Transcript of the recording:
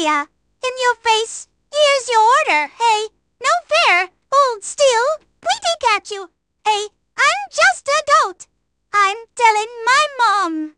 ya. In your face. Here's your order. Hey, no fair. Hold still. We take at you. Hey, I'm just a goat. I'm telling my mom.